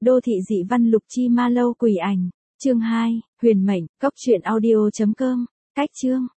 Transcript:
Đô thị dị văn Lục Chi Ma Lâu Quỷ Ảnh. Chương 2, Huyền Mệnh, cốc truyện audio.com. Cách chương.